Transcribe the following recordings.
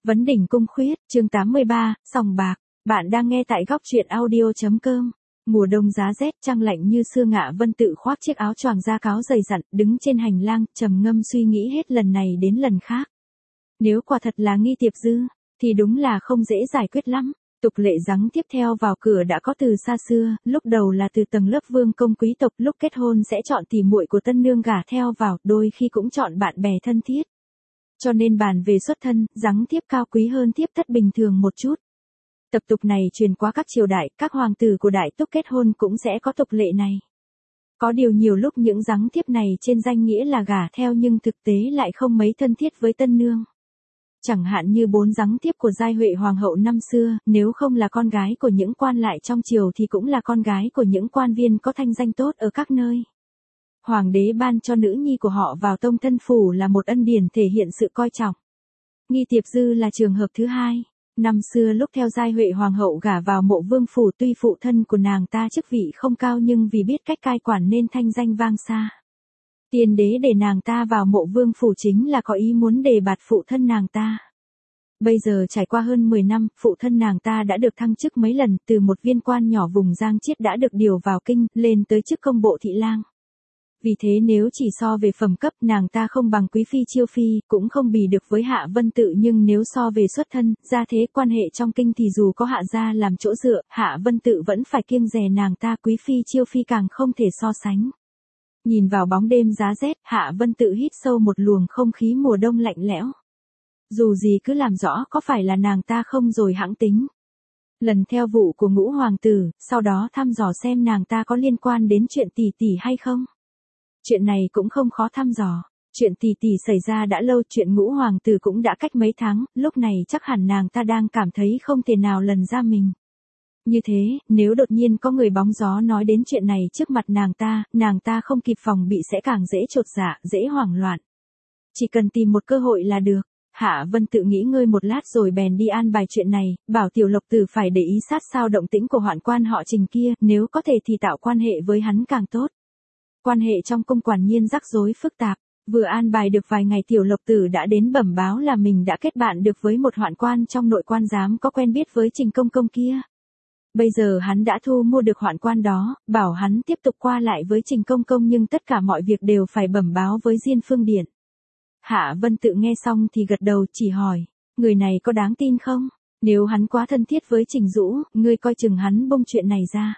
Vấn đỉnh cung khuyết, chương 83, sòng bạc. Bạn đang nghe tại góc truyện audio.com. Mùa đông giá rét, trăng lạnh như xưa, Ngạ Vân tự khoác chiếc áo choàng da cáo dày dặn, đứng trên hành lang, trầm ngâm suy nghĩ hết lần này đến lần khác. Nếu quả thật là Nghi Tiệp Dư, thì đúng là không dễ giải quyết lắm. Tục lệ giáng tiếp theo vào cửa đã có từ xa xưa, lúc đầu là từ tầng lớp vương công quý tộc, lúc kết hôn sẽ chọn tỉ muội của tân nương gả theo vào, đôi khi cũng chọn bạn bè thân thiết. Cho nên bàn về xuất thân, giáng tiếp cao quý hơn tiếp thất bình thường một chút. Tập tục này truyền qua các triều đại, các hoàng tử của đại túc kết hôn cũng sẽ có tục lệ này. Có điều nhiều lúc những giáng tiếp này trên danh nghĩa là gả theo nhưng thực tế lại không mấy thân thiết với tân nương. Chẳng hạn như 4 giáng tiếp của Giai Huệ hoàng hậu năm xưa, nếu không là con gái của những quan lại trong triều thì cũng là con gái của những quan viên có thanh danh tốt ở các nơi. Hoàng đế ban cho nữ nhi của họ vào tông thân phủ là một ân điển thể hiện sự coi trọng. Nghi Tiệp Dư là trường hợp thứ hai. Năm xưa lúc theo Giai Huệ hoàng hậu gả vào Mộ Vương phủ, tuy phụ thân của nàng ta chức vị không cao nhưng vì biết cách cai quản nên thanh danh vang xa. Tiên đế để nàng ta vào Mộ Vương phủ chính là có ý muốn đề bạt phụ thân nàng ta. Bây giờ trải qua hơn 10 năm, phụ thân nàng ta đã được thăng chức mấy lần, từ một viên quan nhỏ vùng Giang Chiết đã được điều vào kinh, lên tới chức công bộ thị lang. Vì thế nếu chỉ so về phẩm cấp, nàng ta không bằng quý phi Chiêu phi, cũng không bì được với Hạ Vân Tự, nhưng nếu so về xuất thân, gia thế, quan hệ trong kinh thì dù có Hạ gia làm chỗ dựa, Hạ Vân Tự vẫn phải kiêng dè nàng ta, quý phi Chiêu phi càng không thể so sánh. Nhìn vào bóng đêm giá rét, Hạ Vân Tự hít sâu một luồng không khí mùa đông lạnh lẽo. Dù gì cứ làm rõ có phải là nàng ta không rồi hãng tính. Lần theo vụ của Ngũ hoàng tử, sau đó thăm dò xem nàng ta có liên quan đến chuyện tỷ tỷ hay không. Chuyện này cũng không khó thăm dò. Chuyện tỷ tỷ xảy ra đã lâu, chuyện Ngũ hoàng tử cũng đã cách mấy tháng, lúc này chắc hẳn nàng ta đang cảm thấy không thể nào lần ra mình. Như thế, nếu đột nhiên có người bóng gió nói đến chuyện này trước mặt nàng ta không kịp phòng bị sẽ càng dễ chột dạ, dễ hoảng loạn. Chỉ cần tìm một cơ hội là được. Hạ Vân Tự nghĩ ngơi một lát rồi bèn đi an bài chuyện này, bảo Tiểu Lộc Tử phải để ý sát sao động tĩnh của hoạn quan họ Trình kia, nếu có thể thì tạo quan hệ với hắn càng tốt. Quan hệ trong cung quả nhiên rắc rối phức tạp, vừa an bài được vài ngày Tiểu Lộc Tử đã đến bẩm báo là mình đã kết bạn được với một hoạn quan trong nội quan giám có quen biết với Trình công công kia. Bây giờ hắn đã thu mua được hoạn quan đó, bảo hắn tiếp tục qua lại với Trình công công nhưng tất cả mọi việc đều phải bẩm báo với Diên Phương Điện. Hạ Vân Tự nghe xong thì gật đầu, chỉ hỏi, người này có đáng tin không? Nếu hắn quá thân thiết với Trình Dũ, ngươi coi chừng hắn bông chuyện này ra.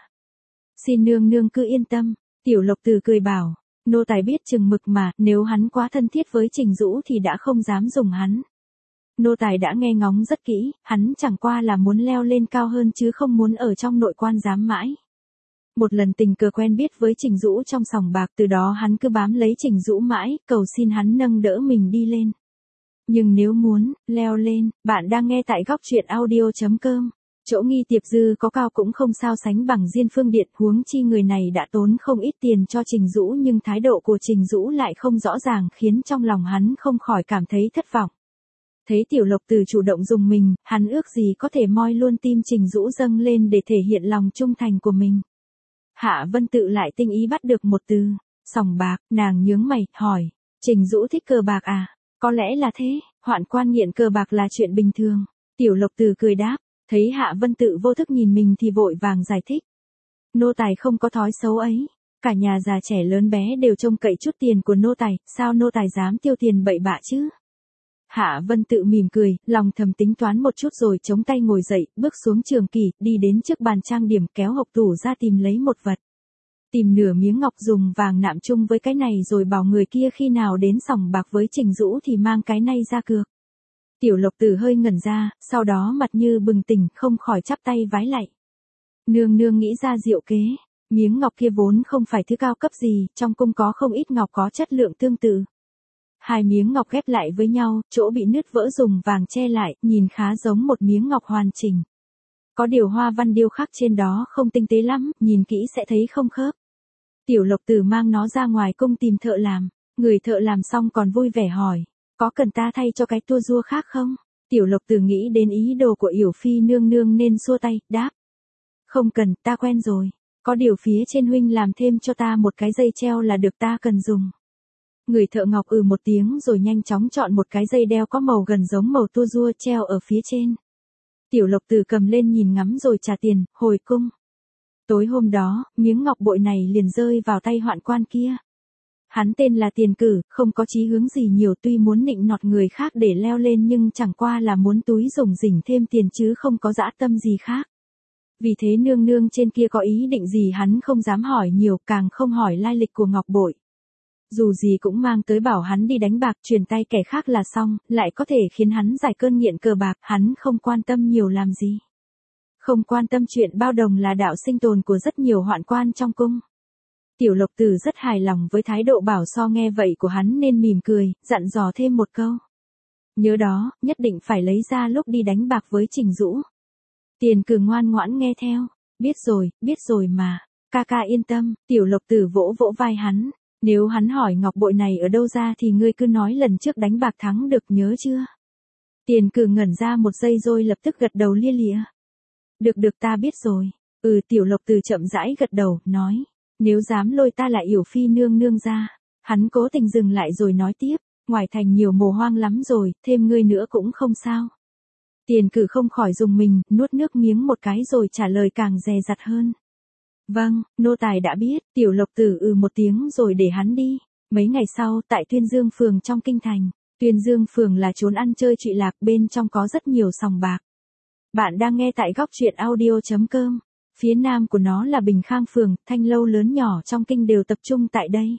Xin nương nương cứ yên tâm. Tiểu Lộc Tử cười bảo, nô tài biết chừng mực mà, nếu hắn quá thân thiết với Trình Dũ thì đã không dám dùng hắn. Nô tài đã nghe ngóng rất kỹ, hắn chẳng qua là muốn leo lên cao hơn chứ không muốn ở trong nội quan giám mãi. Một lần tình cờ quen biết với Trình Dũ trong sòng bạc, từ đó hắn cứ bám lấy Trình Dũ mãi, cầu xin hắn nâng đỡ mình đi lên. Nhưng nếu muốn leo lên, bạn đang nghe tại góc truyện audio.com. Chỗ Nghi Tiệp Dư có cao cũng không sao sánh bằng Diên Phương Điện, huống chi người này đã tốn không ít tiền cho Trình Dũ nhưng thái độ của Trình Dũ lại không rõ ràng, khiến trong lòng hắn không khỏi cảm thấy thất vọng. Thấy Tiểu Lộc Tử chủ động dùng mình, hắn ước gì có thể moi luôn tim Trình Dũ dâng lên để thể hiện lòng trung thành của mình. Hạ Vân Tự lại tinh ý bắt được một từ, sòng bạc, nàng nhướng mày, hỏi, Trình Dũ thích cờ bạc à? Có lẽ là thế, hoạn quan nghiện cờ bạc là chuyện bình thường. Tiểu Lộc Tử cười đáp, thấy Hạ Vân Tự vô thức nhìn mình thì vội vàng giải thích. Nô tài không có thói xấu ấy, cả nhà già trẻ lớn bé đều trông cậy chút tiền của nô tài, sao nô tài dám tiêu tiền bậy bạ chứ? Hạ Vân Tự mỉm cười, lòng thầm tính toán một chút rồi chống tay ngồi dậy, bước xuống trường kỷ, đi đến trước bàn trang điểm, kéo hộc tủ ra tìm lấy một vật. Tìm nửa miếng ngọc dùng vàng nạm chung với cái này rồi bảo người kia khi nào đến sòng bạc với Trình Dũ thì mang cái này ra cược. Tiểu Lộc Tử hơi ngẩn ra, sau đó mặt như bừng tỉnh, không khỏi chắp tay vái lạy. Nương nương nghĩ ra diệu kế, miếng ngọc kia vốn không phải thứ cao cấp gì, trong cung có không ít ngọc có chất lượng tương tự. Hai miếng ngọc ghép lại với nhau, chỗ bị nứt vỡ dùng vàng che lại, nhìn khá giống một miếng ngọc hoàn chỉnh. Có điều hoa văn điêu khắc trên đó không tinh tế lắm, nhìn kỹ sẽ thấy không khớp. Tiểu Lộc Tử mang nó ra ngoài cung tìm thợ làm, người thợ làm xong còn vui vẻ hỏi, có cần ta thay cho cái tua rua khác không? Tiểu Lộc Tử nghĩ đến ý đồ của Yểu Phi nương nương nên xua tay, đáp. Không cần, ta quen rồi, có điều phía trên huynh làm thêm cho ta một cái dây treo là được, ta cần dùng. Người thợ ngọc một tiếng rồi nhanh chóng chọn một cái dây đeo có màu gần giống màu tua rua treo ở phía trên. Tiểu Lộc Tử cầm lên nhìn ngắm rồi trả tiền, hồi cung. Tối hôm đó, miếng ngọc bội này liền rơi vào tay hoạn quan kia. Hắn tên là Tiền Cử, không có chí hướng gì nhiều, tuy muốn nịnh nọt người khác để leo lên nhưng chẳng qua là muốn túi rủng rỉnh thêm tiền chứ không có dã tâm gì khác. Vì thế nương nương trên kia có ý định gì hắn không dám hỏi nhiều, càng không hỏi lai lịch của ngọc bội. Dù gì cũng mang tới bảo hắn đi đánh bạc truyền tay kẻ khác là xong, lại có thể khiến hắn giải cơn nghiện cờ bạc, hắn không quan tâm nhiều làm gì. Không quan tâm chuyện bao đồng là đạo sinh tồn của rất nhiều hoạn quan trong cung. Tiểu Lộc Tử rất hài lòng với thái độ bảo so nghe vậy của hắn nên mỉm cười, dặn dò thêm một câu. Nhớ đó, nhất định phải lấy ra lúc đi đánh bạc với Trình Dũ. Tiền Cử ngoan ngoãn nghe theo, biết rồi mà, ca ca yên tâm, Tiểu Lộc Tử vỗ vỗ vai hắn. Nếu hắn hỏi ngọc bội này ở đâu ra thì ngươi cứ nói lần trước đánh bạc thắng được, nhớ chưa? Tiền Cử ngẩn ra một giây rồi lập tức gật đầu lia lịa. Được ta biết rồi. Tiểu Lộc Tử chậm rãi gật đầu, nói. Nếu dám lôi ta lại Yểu Phi nương nương ra. Hắn cố tình dừng lại rồi nói tiếp. Ngoài thành nhiều mồ hoang lắm rồi, thêm ngươi nữa cũng không sao. Tiền Cử không khỏi dùng mình, nuốt nước miếng một cái rồi trả lời càng dè dặt hơn. Vâng, nô tài đã biết. Tiểu Lộc Tử một tiếng rồi để hắn đi. Mấy ngày sau, tại Tuyên Dương phường trong kinh thành. Tuyên Dương phường là chốn ăn chơi trụy lạc, bên trong có rất nhiều sòng bạc. Bạn đang nghe tại góc truyện audio.com. Phía nam của nó là Bình Khang phường, thanh lâu lớn nhỏ trong kinh đều tập trung tại đây.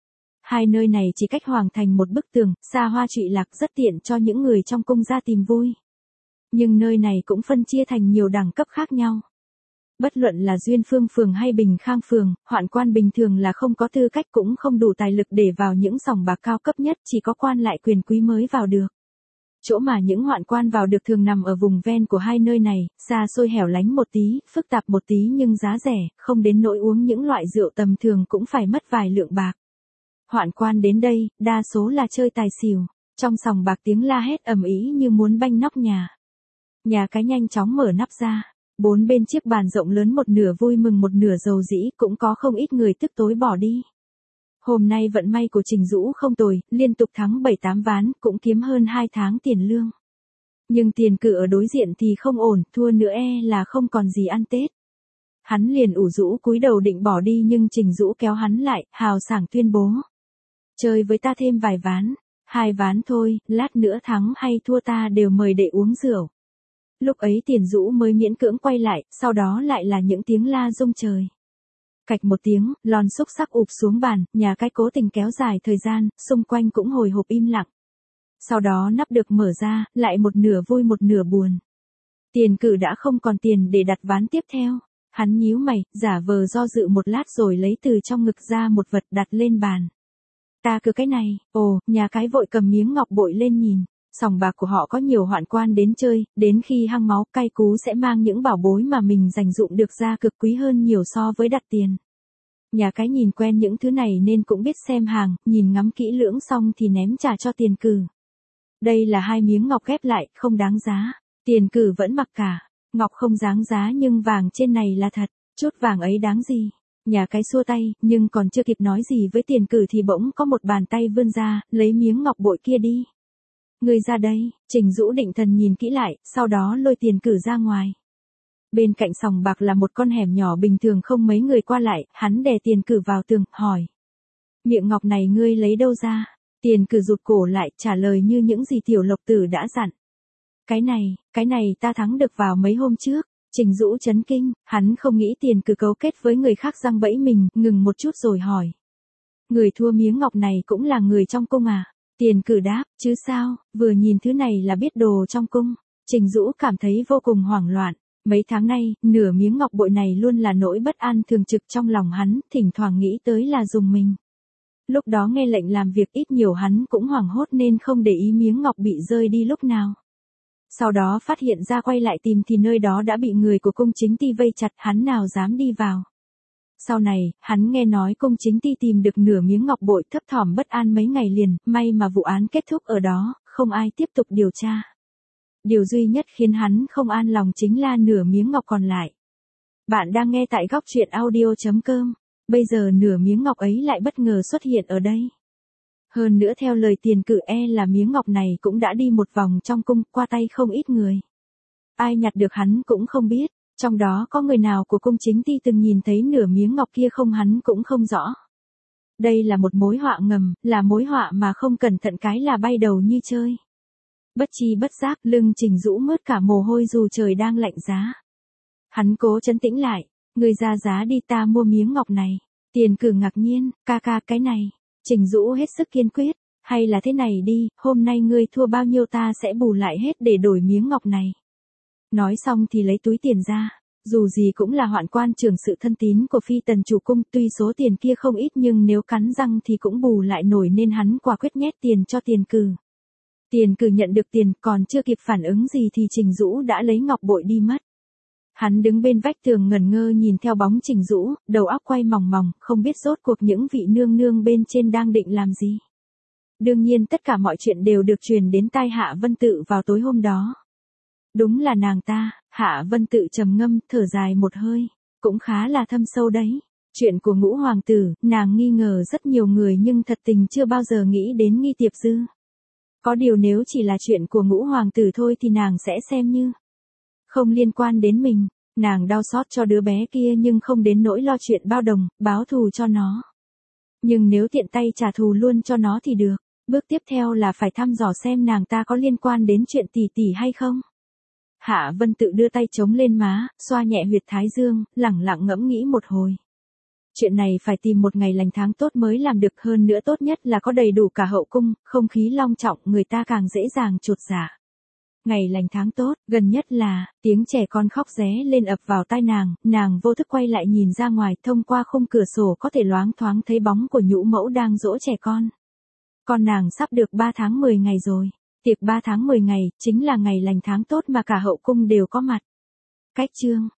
Hai nơi này chỉ cách hoàng thành một bức tường, xa hoa trụy lạc, rất tiện cho những người trong cung ra tìm vui. Nhưng nơi này cũng phân chia thành nhiều đẳng cấp khác nhau. Bất luận là Duyên Phương phường hay Bình Khang phường, hoạn quan bình thường là không có tư cách cũng không đủ tài lực để vào những sòng bạc cao cấp nhất, chỉ có quan lại quyền quý mới vào được. Chỗ mà những hoạn quan vào được thường nằm ở vùng ven của hai nơi này, xa xôi hẻo lánh một tí, phức tạp một tí nhưng giá rẻ, không đến nỗi uống những loại rượu tầm thường cũng phải mất vài lượng bạc. Hoạn quan đến đây, đa số là chơi tài xỉu, trong sòng bạc tiếng la hét ầm ĩ như muốn banh nóc nhà. Nhà cái nhanh chóng mở nắp ra. Bốn bên chiếc bàn rộng lớn một nửa vui mừng một nửa rầu rĩ, cũng có không ít người tức tối bỏ đi. Hôm nay vận may của Trình Dũ không tồi, liên tục thắng 7-8 ván, cũng kiếm hơn 2 tháng tiền lương. Nhưng Tiền Cử ở đối diện thì không ổn, thua nữa là không còn gì ăn Tết. Hắn liền ủ rũ cúi đầu định bỏ đi nhưng Trình Dũ kéo hắn lại, hào sảng tuyên bố. Chơi với ta thêm vài ván, 2 ván thôi, lát nữa thắng hay thua ta đều mời để uống rượu. Lúc ấy Tiền Dũ mới miễn cưỡng quay lại, sau đó lại là những tiếng la rung trời. Cạch một tiếng, lon xúc sắc ụp xuống bàn, nhà cái cố tình kéo dài thời gian, xung quanh cũng hồi hộp im lặng. Sau đó nắp được mở ra, lại một nửa vui một nửa buồn. Tiền Cử đã không còn tiền để đặt ván tiếp theo. Hắn nhíu mày, giả vờ do dự một lát rồi lấy từ trong ngực ra một vật đặt lên bàn. Ta cứ cái này, nhà cái vội cầm miếng ngọc bội lên nhìn. Sòng bạc của họ có nhiều hoạn quan đến chơi, đến khi hăng máu cay cú sẽ mang những bảo bối mà mình dành dụm được ra cực quý hơn nhiều so với đặt tiền. Nhà cái nhìn quen những thứ này nên cũng biết xem hàng, nhìn ngắm kỹ lưỡng xong thì ném trả cho Tiền Cử. Đây là 2 miếng ngọc ghép lại, không đáng giá. Tiền Cử vẫn mặc cả. Ngọc không đáng giá nhưng vàng trên này là thật, chút vàng ấy đáng gì. Nhà cái xua tay, nhưng còn chưa kịp nói gì với Tiền Cử thì bỗng có một bàn tay vươn ra, lấy miếng ngọc bội kia đi. Người ra đây, Trình Dũ định thần nhìn kỹ lại, sau đó lôi Tiền Cử ra ngoài. Bên cạnh sòng bạc là một con hẻm nhỏ bình thường không mấy người qua lại, hắn đè Tiền Cử vào tường, hỏi. Miệng ngọc này ngươi lấy đâu ra? Tiền Cử rụt cổ lại, trả lời như những gì Tiểu Lộc Tử đã dặn. Cái này ta thắng được vào mấy hôm trước. Trình Dũ chấn kinh, hắn không nghĩ Tiền Cử cấu kết với người khác giăng bẫy mình, ngừng một chút rồi hỏi. Người thua miếng ngọc này cũng là người trong cung à? Tiền Cử đáp, chứ sao, vừa nhìn thứ này là biết đồ trong cung. Trình Dũ cảm thấy vô cùng hoảng loạn. Mấy tháng nay, nửa miếng ngọc bội này luôn là nỗi bất an thường trực trong lòng hắn, thỉnh thoảng nghĩ tới là dùng mình. Lúc đó nghe lệnh làm việc ít nhiều hắn cũng hoảng hốt nên không để ý miếng ngọc bị rơi đi lúc nào. Sau đó phát hiện ra quay lại tìm thì nơi đó đã bị người của cung chính ty vây chặt, hắn nào dám đi vào. Sau này, hắn nghe nói cung chính ty tìm được nửa miếng ngọc bội, thấp thỏm bất an mấy ngày liền, may mà vụ án kết thúc ở đó, không ai tiếp tục điều tra. Điều duy nhất khiến hắn không an lòng chính là nửa miếng ngọc còn lại. Bạn đang nghe tại góc truyện audio.com. Bây giờ nửa miếng ngọc ấy lại bất ngờ xuất hiện ở đây. Hơn nữa theo lời Tiền Cử là miếng ngọc này cũng đã đi một vòng trong cung, qua tay không ít người. Ai nhặt được hắn cũng không biết, trong đó có người nào của cung chính ti từng nhìn thấy nửa miếng ngọc kia không hắn cũng không rõ. Đây là một mối họa ngầm, là mối họa mà không cẩn thận cái là bay đầu như chơi. Bất chi bất giác, lưng Trình Dũ mướt cả mồ hôi dù trời đang lạnh giá. Hắn cố trấn tĩnh lại, người ra giá đi ta mua miếng ngọc này. Tiền Cử ngạc nhiên, ca cái này. Trình Dũ hết sức kiên quyết, hay là thế này đi, hôm nay ngươi thua bao nhiêu ta sẽ bù lại hết để đổi miếng ngọc này. Nói xong thì lấy túi tiền ra, dù gì cũng là hoạn quan trưởng sự thân tín của phi tần chủ cung, tuy số tiền kia không ít nhưng nếu cắn răng thì cũng bù lại nổi nên hắn quả quyết nhét tiền cho Tiền Cử. Tiền Cử nhận được tiền, còn chưa kịp phản ứng gì thì Trình Dũ đã lấy ngọc bội đi mất. Hắn đứng bên vách tường ngẩn ngơ nhìn theo bóng Trình Dũ, đầu óc quay mòng mòng, không biết rốt cuộc những vị nương nương bên trên đang định làm gì. Đương nhiên tất cả mọi chuyện đều được truyền đến tai Hạ Vân Tự vào tối hôm đó. Đúng là nàng ta, Hạ Vân Tự trầm ngâm, thở dài một hơi, cũng khá là thâm sâu đấy. Chuyện của Ngũ hoàng tử, nàng nghi ngờ rất nhiều người nhưng thật tình chưa bao giờ nghĩ đến Nghi Tiệp Dư. Có điều nếu chỉ là chuyện của Ngũ hoàng tử thôi thì nàng sẽ xem như không liên quan đến mình. Nàng đau xót cho đứa bé kia nhưng không đến nỗi lo chuyện bao đồng, báo thù cho nó. Nhưng nếu tiện tay trả thù luôn cho nó thì được. Bước tiếp theo là phải thăm dò xem nàng ta có liên quan đến chuyện tỷ tỷ hay không. Hạ Vân Tự đưa tay chống lên má, xoa nhẹ huyệt thái dương, lẳng lặng ngẫm nghĩ một hồi. Chuyện này phải tìm một ngày lành tháng tốt mới làm được, hơn nữa tốt nhất là có đầy đủ cả hậu cung, không khí long trọng người ta càng dễ dàng chột dạ. Ngày lành tháng tốt, gần nhất là, tiếng trẻ con khóc ré lên ập vào tai nàng vô thức quay lại nhìn ra ngoài, thông qua khung cửa sổ có thể loáng thoáng thấy bóng của Nhũ mẫu đang dỗ trẻ con. Con nàng sắp được 3 tháng 10 ngày rồi, tiệc 3 tháng 10 ngày, chính là ngày lành tháng tốt mà cả hậu cung đều có mặt. Cách chương